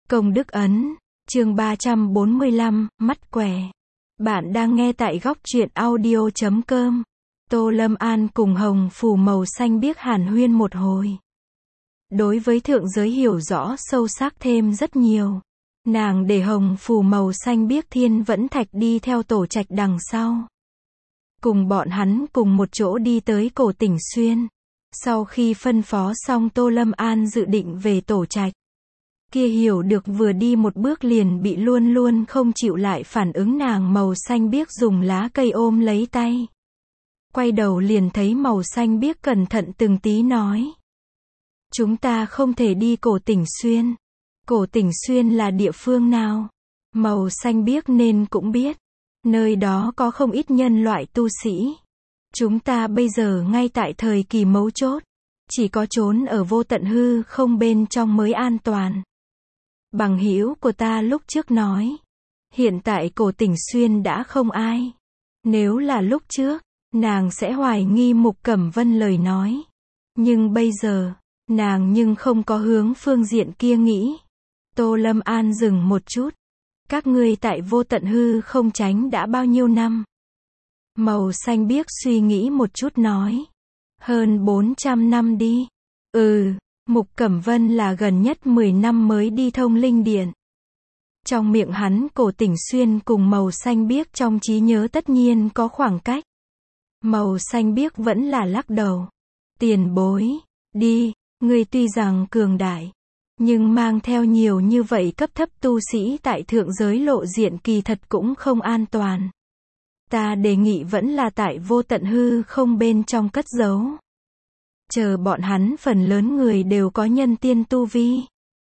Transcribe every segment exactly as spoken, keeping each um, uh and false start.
Công đức ấn, chương ba trăm bốn mươi lăm, mắt què. Bạn đang nghe tại góc truyện audio chấm com. Tô Lâm An cùng hồng phù màu xanh biếc hàn huyên một hồi. Đối với thượng giới hiểu rõ sâu sắc thêm rất nhiều. Nàng để hồng phù màu xanh biếc thiên vẫn thạch đi theo tổ trạch đằng sau. Cùng bọn hắn cùng một chỗ đi tới cổ Tỉnh Xuyên. Sau khi phân phó xong Tô Lâm An dự định về tổ trạch. Kia hiểu được vừa đi một bước liền bị luôn luôn không chịu lại phản ứng nàng màu xanh biếc dùng lá cây ôm lấy tay. Quay đầu liền thấy màu xanh biếc cẩn thận từng tí nói. Chúng ta không thể đi cổ Tỉnh Xuyên. Cổ Tỉnh Xuyên là địa phương nào? Màu xanh biếc nên cũng biết. Nơi đó có không ít nhân loại tu sĩ. Chúng ta bây giờ ngay tại thời kỳ mấu chốt. Chỉ có trốn ở vô tận hư không bên trong mới an toàn. Bằng hữu của ta lúc trước nói. Hiện tại cổ Tỉnh Xuyên đã không ai. Nếu là lúc trước, nàng sẽ hoài nghi Mục Cẩm Vân lời nói. Nhưng bây giờ, nàng nhưng không có hướng phương diện kia nghĩ. Tô Lâm An dừng một chút. Các ngươi tại vô tận hư không tránh đã bao nhiêu năm? Màu xanh biếc suy nghĩ một chút nói. Hơn bốn trăm năm đi. Ừ, Mục Cẩm Vân là gần nhất mười năm mới đi thông linh điện. Trong miệng hắn cổ Tỉnh Xuyên cùng màu xanh biếc trong trí nhớ tất nhiên có khoảng cách. Màu xanh biếc vẫn là lắc đầu. Tiền bối, đi, ngươi tuy rằng cường đại. Nhưng mang theo nhiều như vậy cấp thấp tu sĩ tại thượng giới lộ diện kỳ thật cũng không an toàn. Ta đề nghị vẫn là tại vô tận hư không bên trong cất giấu. Chờ bọn hắn phần lớn người đều có nhân tiên tu vi.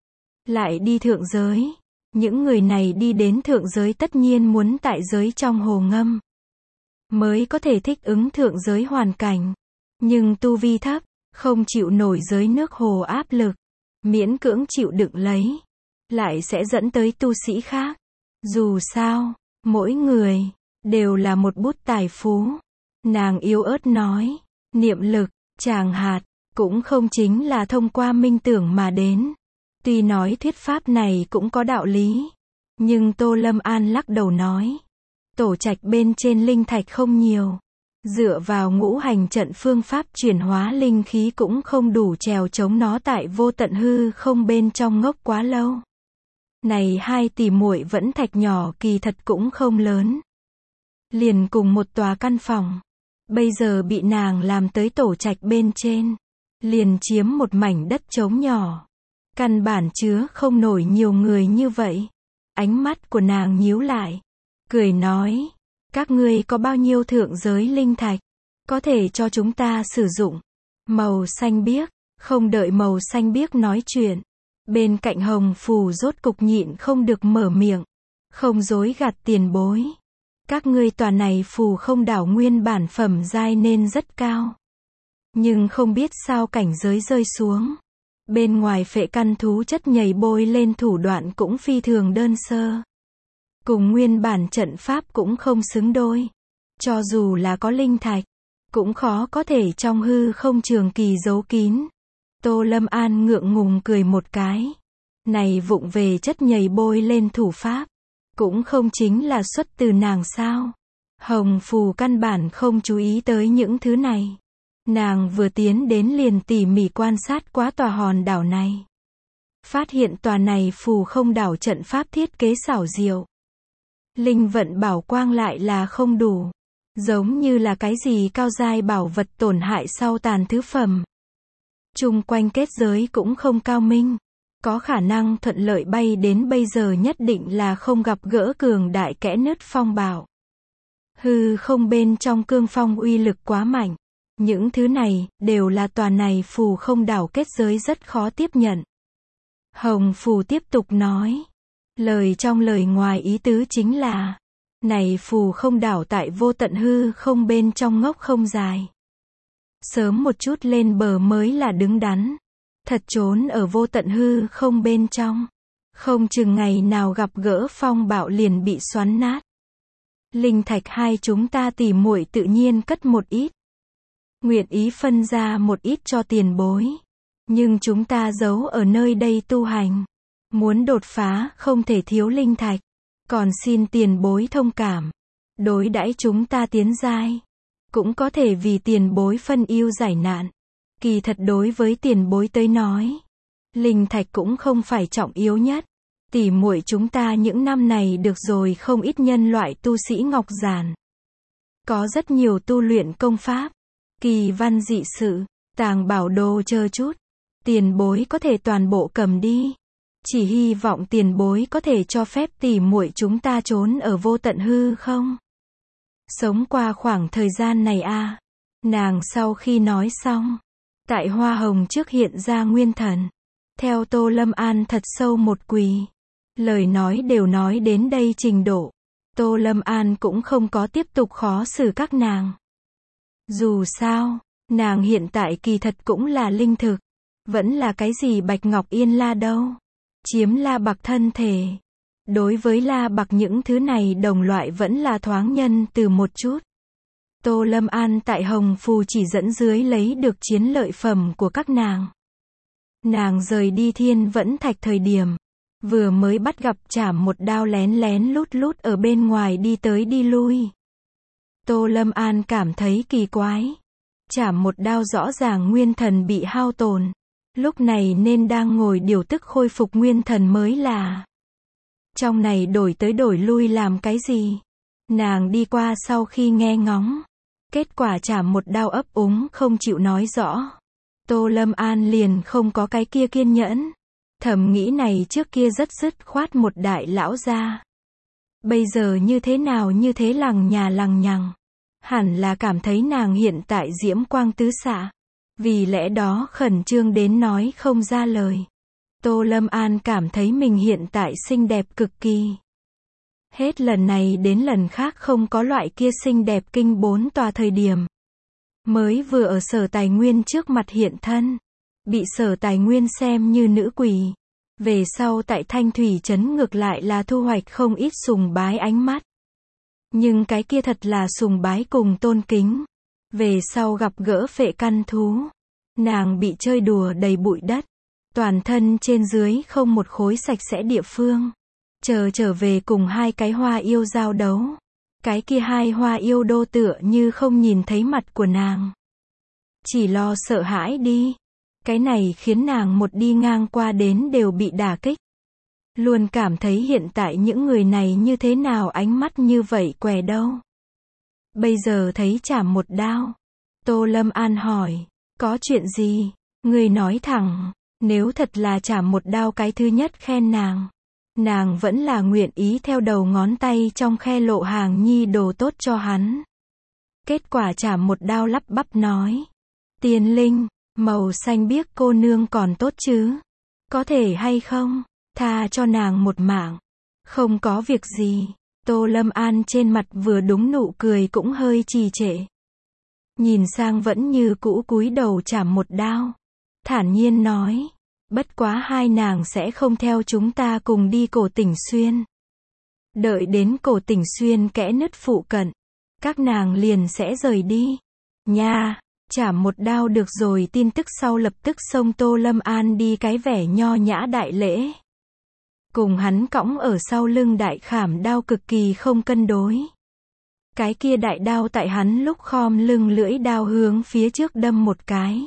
Lại đi thượng giới. Những người này đi đến thượng giới tất nhiên muốn tại giới trong hồ ngâm. Mới có thể thích ứng thượng giới hoàn cảnh. Nhưng tu vi thấp, không chịu nổi giới nước hồ áp lực. Miễn cưỡng chịu đựng lấy. Lại sẽ dẫn tới tu sĩ khác. Dù sao, mỗi người đều là một bút tài phú. Nàng yếu ớt nói. Niệm lực, tràng hạt, cũng không chính là thông qua minh tưởng mà đến. Tuy nói thuyết pháp này cũng có đạo lý. Nhưng Tô Lâm An lắc đầu nói. Tổ trạch bên trên linh thạch không nhiều. Dựa vào ngũ hành trận phương pháp chuyển hóa linh khí cũng không đủ trèo chống nó tại vô tận hư không bên trong ngốc quá lâu. Này hai tỷ muội vẫn thạch nhỏ kỳ thật cũng không lớn. Liền cùng một tòa căn phòng. Bây giờ bị nàng làm tới tổ trạch bên trên. Liền chiếm một mảnh đất trống nhỏ. Căn bản chứa không nổi nhiều người như vậy. Ánh mắt của nàng nhíu lại. Cười nói. Các ngươi có bao nhiêu thượng giới linh thạch. Có thể cho chúng ta sử dụng. Màu xanh biếc. Không đợi màu xanh biếc nói chuyện. Bên cạnh hồng phù rốt cục nhịn không được mở miệng. Không dối gạt tiền bối. Các ngươi tòa này phù không đảo nguyên bản phẩm giai nên rất cao. Nhưng không biết sao cảnh giới rơi xuống. Bên ngoài phệ căn thú chất nhảy bôi lên thủ đoạn cũng phi thường đơn sơ. Cùng nguyên bản trận pháp cũng không xứng đôi. Cho dù là có linh thạch, cũng khó có thể trong hư không trường kỳ giấu kín. Tô Lâm An ngượng ngùng cười một cái. Này vụng về chất nhảy bôi lên thủ pháp. Cũng không chính là xuất từ nàng sao. Hồng phù căn bản không chú ý tới những thứ này. Nàng vừa tiến đến liền tỉ mỉ quan sát quá tòa hòn đảo này. Phát hiện tòa này phù không đảo trận pháp thiết kế xảo diệu. Linh vận bảo quang lại là không đủ. Giống như là cái gì cao giai bảo vật tổn hại sau tàn thứ phẩm. Chung quanh kết giới cũng không cao minh. Có khả năng thuận lợi bay đến bây giờ nhất định là không gặp gỡ cường đại kẽ nứt phong bạo. Hư không bên trong cương phong uy lực quá mạnh. Những thứ này, đều là tòa này phù không đảo kết giới rất khó tiếp nhận. Hồng phù tiếp tục nói. Lời trong lời ngoài ý tứ chính là. Này phù không đảo tại vô tận hư không bên trong ngốc không dài. Sớm một chút lên bờ mới là đứng đắn. Thật trốn ở vô tận hư không bên trong. Không chừng ngày nào gặp gỡ phong bạo liền bị xoắn nát. Linh thạch hai chúng ta tỉ muội tự nhiên cất một ít. Nguyện ý phân ra một ít cho tiền bối. Nhưng chúng ta giấu ở nơi đây tu hành. Muốn đột phá không thể thiếu linh thạch. Còn xin tiền bối thông cảm. Đối đãi chúng ta tiến giai. Cũng có thể vì tiền bối phân ưu giải nạn. Kỳ thật đối với tiền bối tới nói. Linh thạch cũng không phải trọng yếu nhất. Tỉ muội chúng ta những năm này được rồi không ít nhân loại tu sĩ ngọc giản. Có rất nhiều tu luyện công pháp. Kỳ văn dị sự. Tàng bảo đồ chờ chút. Tiền bối có thể toàn bộ cầm đi. Chỉ hy vọng tiền bối có thể cho phép tỉ muội chúng ta trốn ở vô tận hư không? Sống qua khoảng thời gian này a à. Nàng sau khi nói xong. Tại hoa hồng trước hiện ra nguyên thần. Theo Tô Lâm An thật sâu một quỳ. Lời nói đều nói đến đây trình độ. Tô Lâm An cũng không có tiếp tục khó xử các nàng. Dù sao, nàng hiện tại kỳ thật cũng là linh thực. Vẫn là cái gì Bạch Ngọc Yên La đâu. Chiếm La Bạc thân thể. Đối với La Bạc những thứ này đồng loại vẫn là thoáng nhân từ một chút. Tô Lâm An tại Hồng Phù chỉ dẫn dưới lấy được chiến lợi phẩm của các nàng. Nàng rời đi Thiên Vẫn Thạch thời điểm. Vừa mới bắt gặp Trảm Một Đao lén lén lút lút ở bên ngoài đi tới đi lui. Tô Lâm An cảm thấy kỳ quái. Trảm Một Đao rõ ràng nguyên thần bị hao tổn. Lúc này nên đang ngồi điều tức khôi phục nguyên thần mới là. Trong này đổi tới đổi lui làm cái gì? Nàng đi qua sau khi nghe ngóng. Kết quả Trảm Một Đao ấp úng không chịu nói rõ. Tô Lâm An liền không có cái kia kiên nhẫn. Thầm nghĩ này trước kia rất dứt khoát một đại lão gia. Bây giờ như thế nào như thế lằng nhà lằng nhằng. Hẳn là cảm thấy nàng hiện tại diễm quang tứ xạ. Vì lẽ đó khẩn trương đến nói không ra lời. Tô Lâm An cảm thấy mình hiện tại xinh đẹp cực kỳ. Hết lần này đến lần khác không có loại kia xinh đẹp kinh bốn tòa thời điểm. Mới vừa ở Sở Tài Nguyên trước mặt hiện thân. Bị Sở Tài Nguyên xem như nữ quỷ. Về sau tại Thanh Thủy Trấn ngược lại là thu hoạch không ít sùng bái ánh mắt. Nhưng cái kia thật là sùng bái cùng tôn kính. Về sau gặp gỡ phệ căn thú. Nàng bị chơi đùa đầy bụi đất. Toàn thân trên dưới không một khối sạch sẽ địa phương. Chờ trở về cùng hai cái hoa yêu giao đấu. Cái kia hai hoa yêu đô tựa như không nhìn thấy mặt của nàng. Chỉ lo sợ hãi đi. Cái này khiến nàng một đi ngang qua đến đều bị đả kích. Luôn cảm thấy hiện tại những người này như thế nào ánh mắt như vậy què đâu. Bây giờ thấy Trảm Một Đao. Tô Lâm An hỏi. Có chuyện gì? Người nói thẳng. Nếu thật là Trảm Một Đao cái thứ nhất khen nàng. Nàng vẫn là nguyện ý theo đầu ngón tay trong khe lộ hàng nhi đồ tốt cho hắn. Kết quả Trảm Một Đao lắp bắp nói. Tiên linh, màu xanh biếc cô nương còn tốt chứ? Có thể hay không? Tha cho nàng một mạng. Không có việc gì. Tô Lâm An trên mặt vừa đúng nụ cười cũng hơi trì trệ. Nhìn sang vẫn như cũ cúi đầu Trảm Một Đao. Thản nhiên nói. Bất quá hai nàng sẽ không theo chúng ta cùng đi Cổ Tỉnh Xuyên. Đợi đến Cổ Tỉnh Xuyên kẽ nứt phụ cận. Các nàng liền sẽ rời đi. Nha, Trảm Một Đao được rồi tin tức sau lập tức xông Tô Lâm An đi cái vẻ nho nhã đại lễ. Cùng hắn cõng ở sau lưng đại khảm đao cực kỳ không cân đối. Cái kia đại đao tại hắn lúc khom lưng lưỡi đao hướng phía trước đâm một cái.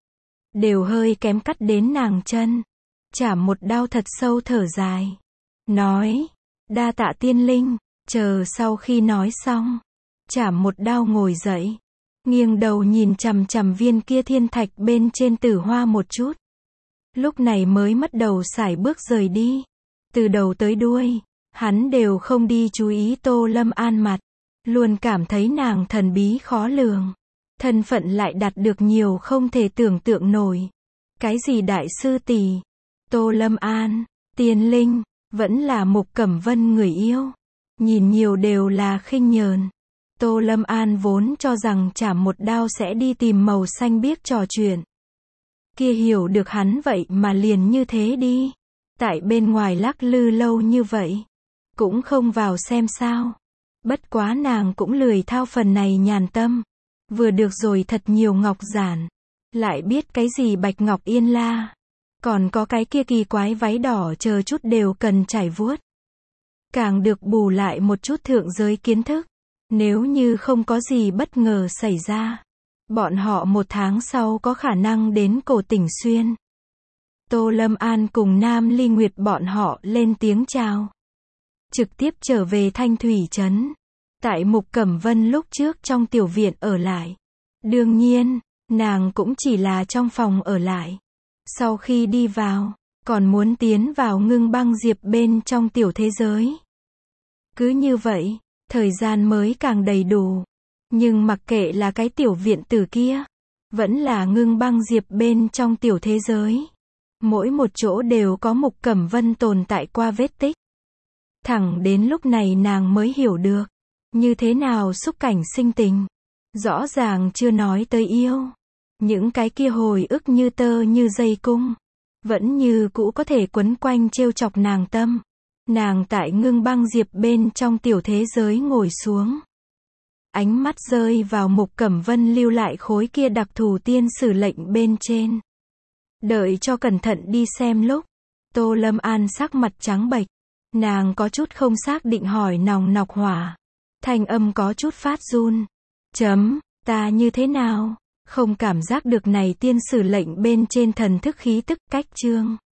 Đều hơi kém cắt đến nàng chân. Trảm Một Đao thật sâu thở dài. Nói. Đa tạ tiên linh. Chờ sau khi nói xong. Trảm Một Đao ngồi dậy. Nghiêng đầu nhìn chằm chằm viên kia thiên thạch bên trên tử hoa một chút. Lúc này mới mất đầu sải bước rời đi. Từ đầu tới đuôi. Hắn đều không đi chú ý Tô Lâm An mặt. Luôn cảm thấy nàng thần bí khó lường. Thân phận lại đạt được nhiều không thể tưởng tượng nổi. Cái gì đại sư tỷ, Tô Lâm An, tiên linh, vẫn là Mục Cẩm Vân người yêu. Nhìn nhiều đều là khinh nhờn. Tô Lâm An vốn cho rằng Trảm Một Đao sẽ đi tìm màu xanh biếc trò chuyện. Kia hiểu được hắn vậy mà liền như thế đi. Tại bên ngoài lắc lư lâu như vậy. Cũng không vào xem sao. Bất quá nàng cũng lười thao phần này nhàn tâm. Vừa được rồi thật nhiều ngọc giản. Lại biết cái gì Bạch Ngọc Yên La. Còn có cái kia kỳ quái váy đỏ chờ chút đều cần trải vuốt. Càng được bù lại một chút thượng giới kiến thức. Nếu như không có gì bất ngờ xảy ra, bọn họ một tháng sau có khả năng đến cổ Tỉnh Xuyên. Tô Lâm An cùng Nam Ly Nguyệt bọn họ lên tiếng chào. Trực tiếp trở về Thanh Thủy Trấn. Tại Mục Cẩm Vân lúc trước trong tiểu viện ở lại. Đương nhiên, nàng cũng chỉ là trong phòng ở lại. Sau khi đi vào, còn muốn tiến vào Ngưng Băng Diệp bên trong tiểu thế giới. Cứ như vậy, thời gian mới càng đầy đủ. Nhưng mặc kệ là cái tiểu viện tử kia, vẫn là Ngưng Băng Diệp bên trong tiểu thế giới. Mỗi một chỗ đều có Mục Cẩm Vân tồn tại qua vết tích. Thẳng đến lúc này nàng mới hiểu được, như thế nào xúc cảnh sinh tình. Rõ ràng chưa nói tới yêu. Những cái kia hồi ức như tơ như dây cung. Vẫn như cũ có thể quấn quanh trêu chọc nàng tâm. Nàng tại Ngưng Băng Diệp bên trong tiểu thế giới ngồi xuống. Ánh mắt rơi vào Mục Cẩm Vân lưu lại khối kia đặc thù tiên sử lệnh bên trên. Đợi cho cẩn thận đi xem lúc, Tô Lâm An sắc mặt trắng bệch. Nàng có chút không xác định hỏi nòng nọc hỏa. Thanh âm có chút phát run. Chấm, ta như thế nào? Không cảm giác được này tiên sử lệnh bên trên thần thức khí tức cách chương.